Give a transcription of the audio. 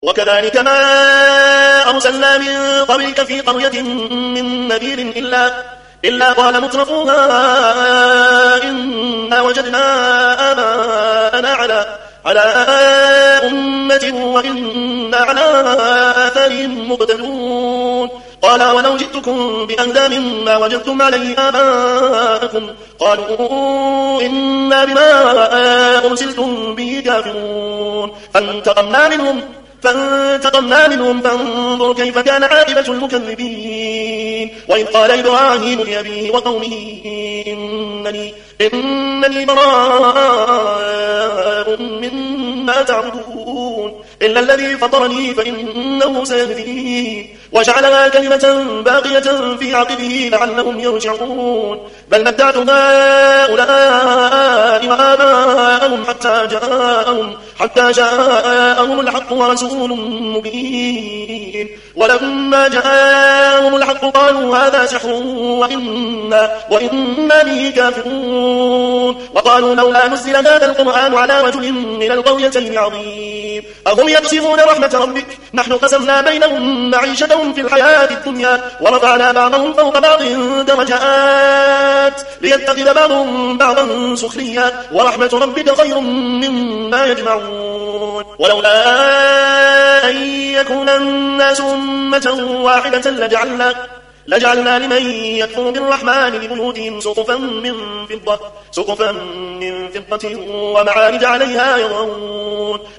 وكذلك ما أرسلنا من قبلك في قرية من نذير إلا قال مترفوها إنا وجدنا آباءنا على أمة وإنا على آثارهم مقتدون. قال ولو جئتكم بأهدى مما وجدتم عليه آباءكم قالوا إنا بما أرسلتم به كافرون. فانتقمنا منهم فانظر كيف كان عاقبة المكذبين. وإذ قال إبراهيم لأبيه وقومه إنني براء مما تعبدون إلا الذي فطرني فإنه سيهدين. وجعلها كلمة باقية في عقبه لعلهم يرجعون. بل متعت هؤلاء وآباءهم حتى جاءهم الحق ورسول مبين. ولما جاءهم الحق قالوا هذا سحر وإنا به كافرون. وقالوا لولا نزل هذا القرآن على رجل من القريتين عظيم أهم يقسمون رحمة ربك نحن قسمنا بينهم معيشتهم في الحياة الدنيا ورفعنا بعضهم فوق بعض درجات ليتخذ بعضهم بعضا سخريا ورحمة ربك خير مما يجمعون. ولولا أن يكون الناس أمة واحدة لجعلنا لمن يكفر بالرحمن لبيوتهم سقفا من فضة ومعارج عليها يظهرون.